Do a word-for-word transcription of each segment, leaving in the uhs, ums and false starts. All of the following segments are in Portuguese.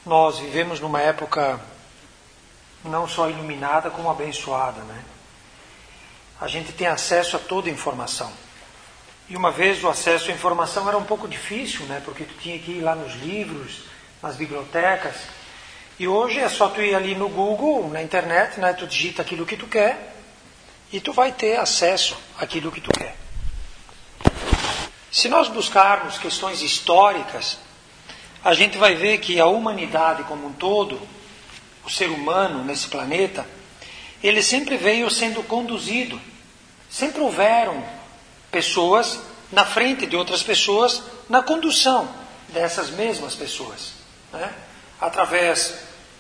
Nós vivemos numa época não só iluminada, como abençoada, né? A gente tem acesso a toda a informação. E uma vez o acesso à informação era um pouco difícil, né? Porque tu tinha que ir lá nos livros, nas bibliotecas. E hoje é só tu ir ali no Google, na internet, né? Tu digita aquilo que tu quer e tu vai ter acesso àquilo que tu quer. Se nós buscarmos questões históricas, a gente vai ver que a humanidade como um todo, o ser humano nesse planeta, ele sempre veio sendo conduzido. Sempre houveram pessoas na frente de outras pessoas na condução dessas mesmas pessoas, né? Através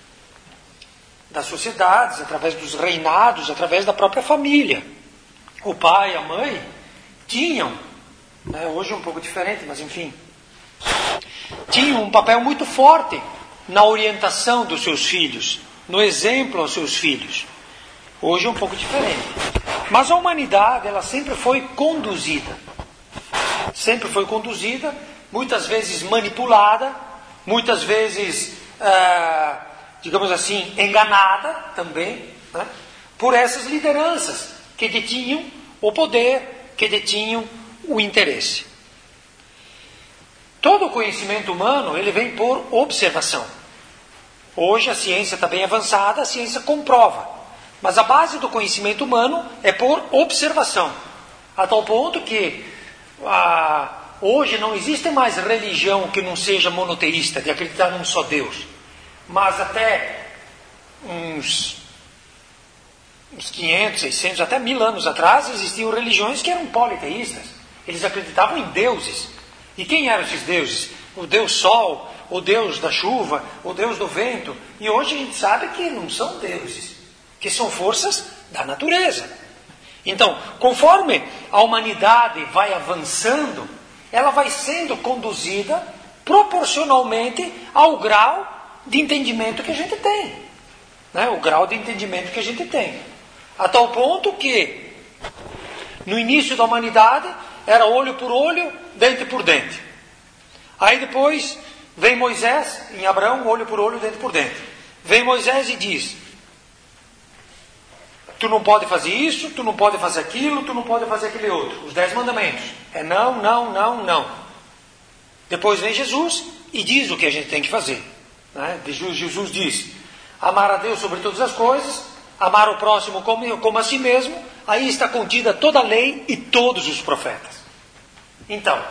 das sociedades, através dos reinados, através da própria família. O pai e a mãe tinham, né, hoje é um pouco diferente, mas enfim, tinham um papel muito forte na orientação dos seus filhos, no exemplo aos seus filhos. Hoje é um pouco diferente. Mas a humanidade, ela sempre foi conduzida. Sempre foi conduzida, muitas vezes manipulada, muitas vezes, ah, digamos assim, enganada também, né, por essas lideranças que detinham o poder, que detinham o interesse. Todo o conhecimento humano, ele vem por observação. Hoje a ciência está bem avançada, a ciência comprova. Mas a base do conhecimento humano é por observação. A tal ponto que ah, hoje não existe mais religião que não seja monoteísta, de acreditar num só Deus. Mas até uns, uns quinhentos, seiscentos, até mil anos atrás, existiam religiões que eram politeístas. Eles acreditavam em deuses. E quem eram esses deuses? O Deus Sol, o Deus da chuva, o Deus do vento. E hoje a gente sabe que não são deuses, que são forças da natureza. Então, conforme a humanidade vai avançando, ela vai sendo conduzida proporcionalmente ao grau de entendimento que a gente tem. Né? O grau de entendimento que a gente tem. A tal ponto que, no início da humanidade, era olho por olho, dente por dente. Aí depois vem Moisés, em Abraão, olho por olho, dente por dente. Vem Moisés e diz: tu não pode fazer isso, tu não pode fazer aquilo, tu não pode fazer aquele outro. Os dez mandamentos. É não, não, não, não. Depois vem Jesus e diz o que a gente tem que fazer. Né? Jesus diz: amar a Deus sobre todas as coisas, amar o próximo como, como a si mesmo. Aí está contida toda a lei e todos os profetas. Então,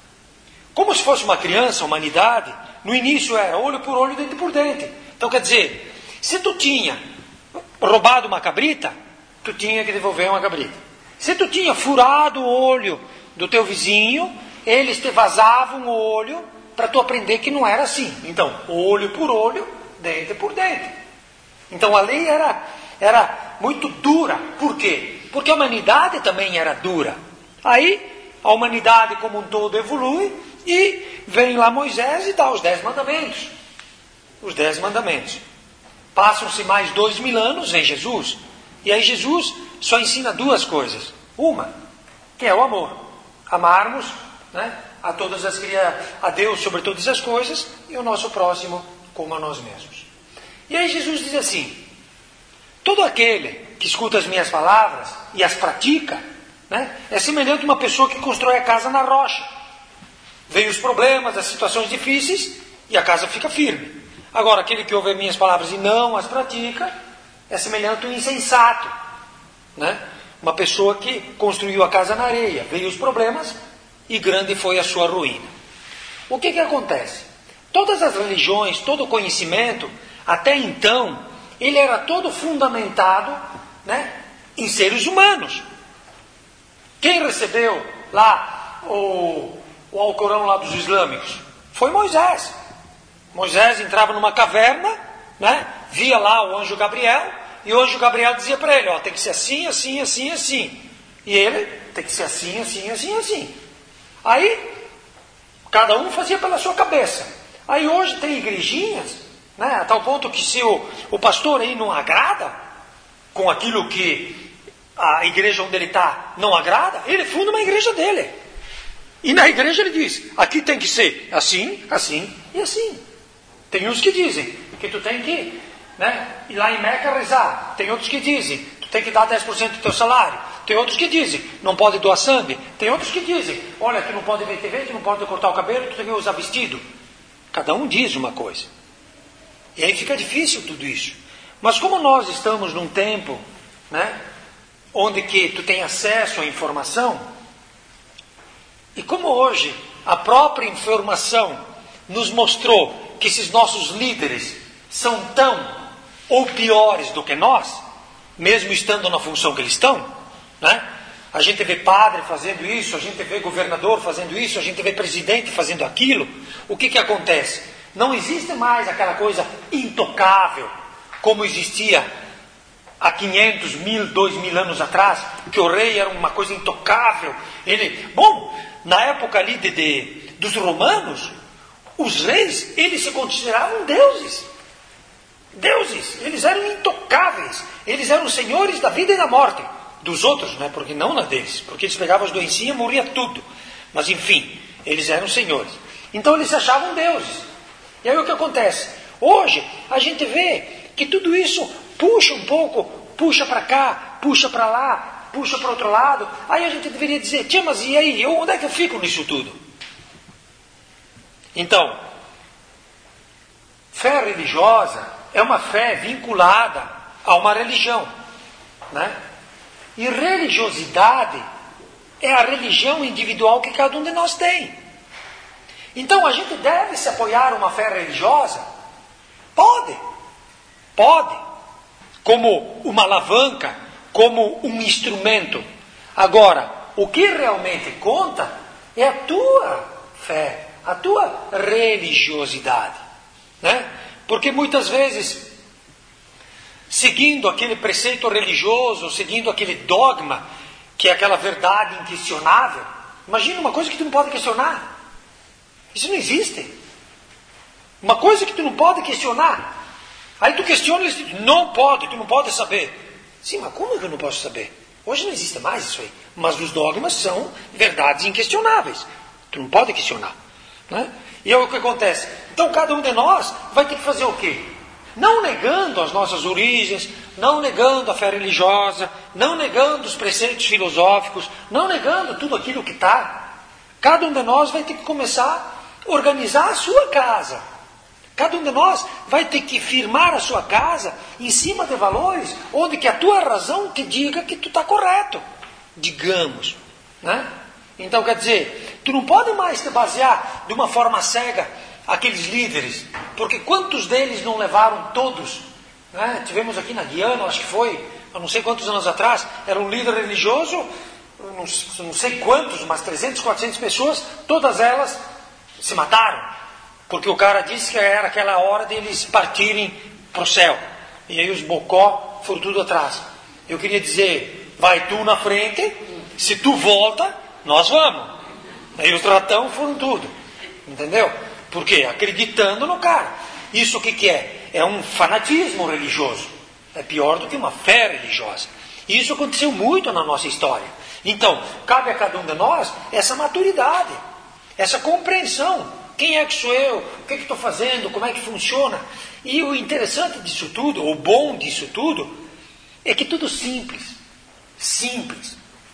como se fosse uma criança, a humanidade, no início era olho por olho, dente por dente. Então quer dizer, se tu tinha roubado uma cabrita, tu tinha que devolver uma cabrita. Se tu tinha furado o olho do teu vizinho, eles te vazavam o olho para tu aprender que não era assim. Então, olho por olho, dente por dente. Então a lei era, era muito dura. Por quê? Porque a humanidade também era dura. Aí a humanidade como um todo evolui e vem lá Moisés e dá os dez mandamentos. Os dez mandamentos. Passam-se mais dois mil anos, vem Jesus. E aí Jesus só ensina duas coisas. Uma, que é o amor. Amarmos, né, a, todas as, a Deus sobre todas as coisas e o nosso próximo como a nós mesmos. E aí Jesus diz assim: todo aquele que escuta as minhas palavras e as pratica, né, é semelhante a uma pessoa que constrói a casa na rocha. Vem os problemas, as situações difíceis e a casa fica firme. Agora, aquele que ouve as minhas palavras e não as pratica, é semelhante a um insensato. Né? Uma pessoa que construiu a casa na areia. Veio os problemas e grande foi a sua ruína. O que que acontece? Todas as religiões, todo o conhecimento, até então, ele era todo fundamentado, né, em seres humanos. Quem recebeu lá o, o Alcorão lá dos islâmicos? Foi Moisés. Moisés entrava numa caverna, né, via lá o anjo Gabriel, e o anjo Gabriel dizia para ele: ó, tem que ser assim, assim, assim, assim. E ele, tem que ser assim, assim, assim, assim. Aí, cada um fazia pela sua cabeça. Aí hoje tem igrejinhas, né, a tal ponto que se o, o pastor aí não agrada com aquilo que a igreja onde ele está não agrada, ele funda uma igreja dele. E na igreja ele diz: aqui tem que ser assim, assim e assim. Tem uns que dizem que tu tem que, né, ir lá em Meca rezar. Tem outros que dizem, tu tem que dar dez por cento do teu salário. Tem outros que dizem, não pode doar sangue. Tem outros que dizem, olha, tu não pode ver T V, tu não pode cortar o cabelo, tu tem que usar vestido. Cada um diz uma coisa. E aí fica difícil tudo isso. Mas como nós estamos num tempo, né, onde que tu tem acesso à informação, e como hoje a própria informação nos mostrou que esses nossos líderes são tão ou piores do que nós, mesmo estando na função que eles estão, né? A gente vê padre fazendo isso, a gente vê governador fazendo isso, a gente vê presidente fazendo aquilo. O que que acontece? Não existe mais aquela coisa intocável, como existia há quinhentos, mil, dois mil anos atrás, que o rei era uma coisa intocável. Ele, bom, na época ali de, de, dos romanos, os reis, eles se consideravam deuses. Deuses, eles eram intocáveis, eles eram senhores da vida e da morte. Dos outros, né? Porque não na deles, porque eles pegavam as doencinhas e morria tudo. Mas enfim, eles eram senhores. Então eles se achavam deuses. E aí o que acontece? Hoje a gente vê que tudo isso puxa um pouco, puxa para cá, puxa para lá, puxa para outro lado. Aí a gente deveria dizer, tia, mas e aí? Eu, onde é que eu fico nisso tudo? Então, fé religiosa é uma fé vinculada a uma religião, né? E religiosidade é a religião individual que cada um de nós tem. Então a gente deve se apoiar uma fé religiosa? Pode. Pode. Como uma alavanca, como um instrumento. Agora, o que realmente conta é a tua fé, a tua religiosidade, né? Porque muitas vezes, seguindo aquele preceito religioso, seguindo aquele dogma, que é aquela verdade inquestionável, imagina uma coisa que tu não pode questionar. Isso não existe. Uma coisa que tu não pode questionar. Aí tu questiona e eles dizem, não pode, tu não pode saber. Sim, mas como é que eu não posso saber? Hoje não existe mais isso aí. Mas os dogmas são verdades inquestionáveis. Tu não pode questionar, né? E é o que acontece. Então cada um de nós vai ter que fazer o quê? Não negando as nossas origens, não negando a fé religiosa, não negando os preceitos filosóficos, não negando tudo aquilo que está. Cada um de nós vai ter que começar a organizar a sua casa. Cada um de nós vai ter que firmar a sua casa em cima de valores onde que a tua razão te diga que tu está correto, digamos, né? Então quer dizer, tu não pode mais te basear de uma forma cega aqueles líderes, porque quantos deles não levaram todos, né? Tivemos aqui na Guiana, acho que foi, há não sei quantos anos atrás, era um líder religioso, não, não sei quantos, mas trezentas, quatrocentas pessoas, todas elas se mataram, porque o cara disse que era aquela hora deles partirem para o céu, e aí os bocó foram tudo atrás. Eu queria dizer, vai tu na frente, se tu volta, nós vamos. Aí os ratão foram tudo, entendeu? Por quê? Acreditando no cara. Isso o que, que é? É um fanatismo religioso. É pior do que uma fé religiosa. E isso aconteceu muito na nossa história. Então, cabe a cada um de nós essa maturidade, essa compreensão. Quem é que sou eu? O que é que estou fazendo? Como é que funciona? E o interessante disso tudo, o bom disso tudo, é que tudo simples. Simples.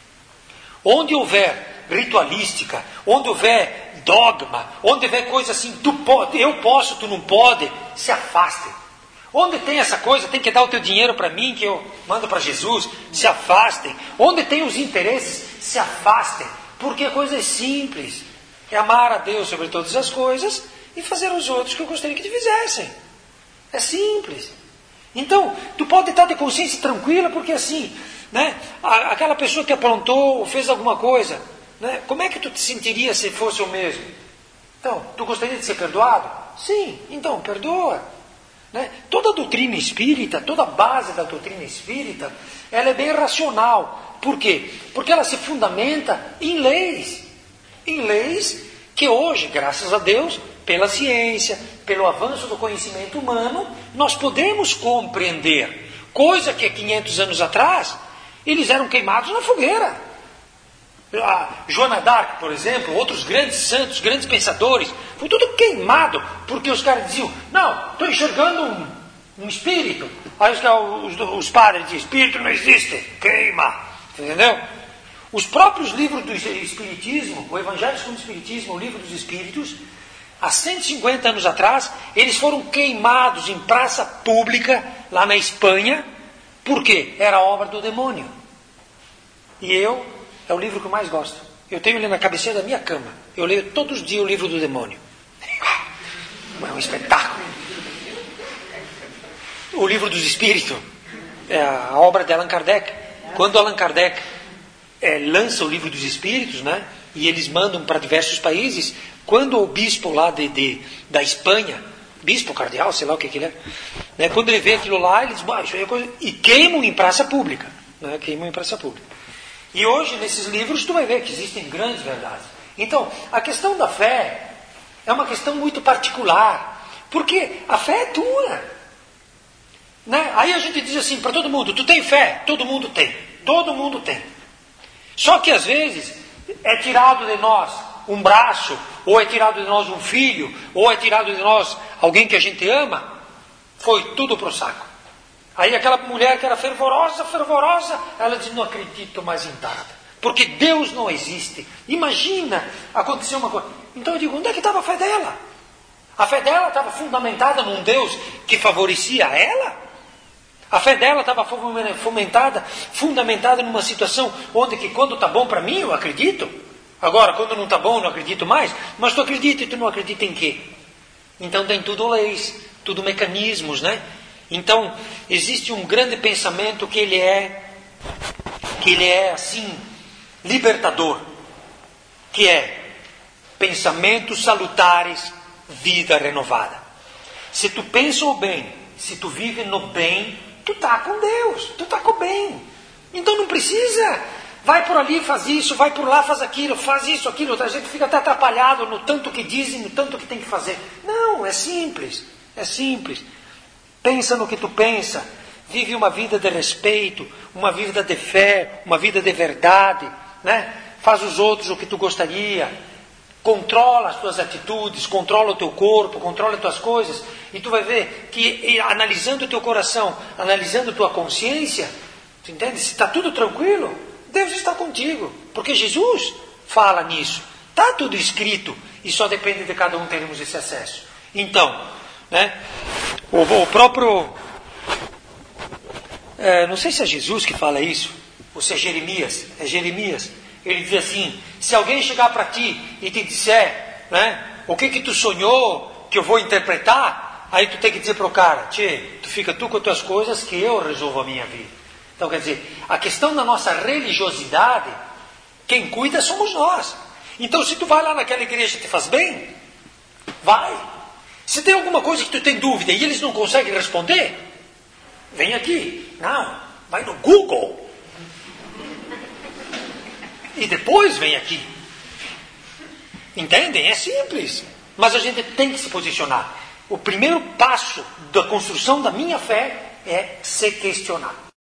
Onde houver ritualística, onde houver dogma, onde houver coisa assim, tu pode, eu posso, tu não pode, se afastem. Onde tem essa coisa, tem que dar o teu dinheiro para mim, que eu mando para Jesus, se afastem. Onde tem os interesses, se afastem. Porque a coisa é simples. É amar a Deus sobre todas as coisas e fazer os outros que eu gostaria que te fizessem. É simples. Então, tu pode estar de consciência tranquila, porque assim, né, aquela pessoa que aprontou ou fez alguma coisa, né, como é que tu te sentiria se fosse o mesmo? Então, tu gostaria de ser perdoado? Sim, então perdoa. Né? Toda a doutrina espírita, toda a base da doutrina espírita, ela é bem racional. Por quê? Porque ela se fundamenta em leis. Em leis que hoje, graças a Deus, pela ciência, pelo avanço do conhecimento humano, nós podemos compreender. Coisa que há quinhentos anos atrás, eles eram queimados na fogueira. A Joana d'Arc, por exemplo, outros grandes santos, grandes pensadores, foi tudo queimado, porque os caras diziam, não, estou enxergando um, um espírito. Aí os, os, os padres diziam, espírito não existe, queima. Entendeu? Os próprios livros do Espiritismo, o Evangelho segundo o Espiritismo, o livro dos Espíritos, há cento e cinquenta anos atrás, eles foram queimados em praça pública, lá na Espanha, porque era obra do demônio. E eu, é o livro que eu mais gosto. Eu tenho ele na cabeceira da minha cama. Eu leio todos os dias o livro do demônio. É um espetáculo. O livro dos Espíritos, é a obra de Allan Kardec. Quando Allan Kardec é, lança o livro dos Espíritos, né, e eles mandam para diversos países, quando o bispo lá de, de, da Espanha, bispo, cardeal, sei lá o que, que ele é, né, quando ele vê aquilo lá, eles baixam e queimam em praça pública. Né, queimam em praça pública. E hoje, nesses livros, tu vai ver que existem grandes verdades. Então, a questão da fé é uma questão muito particular. Porque a fé é tua. Né? Aí a gente diz assim para todo mundo, tu tem fé? Todo mundo tem. Todo mundo tem. Só que às vezes é tirado de nós um braço, ou é tirado de nós um filho, ou é tirado de nós alguém que a gente ama. Foi tudo pro saco. Aí aquela mulher que era fervorosa, fervorosa, ela diz, não acredito mais em nada. Porque Deus não existe. Imagina, aconteceu uma coisa. Então eu digo, onde é que estava a fé dela? A fé dela estava fundamentada num Deus que favorecia ela? A fé dela estava fomentada, fundamentada numa situação onde que quando está bom para mim, eu acredito. Agora, quando não está bom, eu não acredito mais. Mas tu acredita e tu não acredita em quê? Então tem tudo leis, tudo mecanismos, né? Então, existe um grande pensamento que ele é, que ele é assim, libertador, que é pensamentos salutares, vida renovada. Se tu pensa o bem, se tu vive no bem, tu está com Deus, tu está com o bem. Então não precisa, vai por ali, faz isso, vai por lá, faz aquilo, faz isso, aquilo. A gente fica até atrapalhado no tanto que dizem, no tanto que tem que fazer. Não, é simples, é simples. Pensa no que tu pensa, vive uma vida de respeito, uma vida de fé, uma vida de verdade, né? Faz os outros o que tu gostaria, controla as tuas atitudes, controla o teu corpo, controla as tuas coisas, e tu vai ver que analisando o teu coração, analisando a tua consciência, tu entende? Se está tudo tranquilo, Deus está contigo, porque Jesus fala nisso, está tudo escrito, e só depende de cada um termos esse acesso. Então, né? O, o próprio, é, não sei se é Jesus que fala isso, ou se é Jeremias, é Jeremias, ele diz assim, se alguém chegar para ti e te disser, né, o que que tu sonhou, que eu vou interpretar, aí tu tem que dizer para o cara, tchê, tu fica tu com as tuas coisas que eu resolvo a minha vida. Então quer dizer, a questão da nossa religiosidade, quem cuida somos nós. Então se tu vai lá naquela igreja que te faz bem, vai. Se tem alguma coisa que tu tem dúvida e eles não conseguem responder, vem aqui. Não, vai no Google. E depois vem aqui. Entendem? É simples. Mas a gente tem que se posicionar. O primeiro passo da construção da minha fé é se questionar.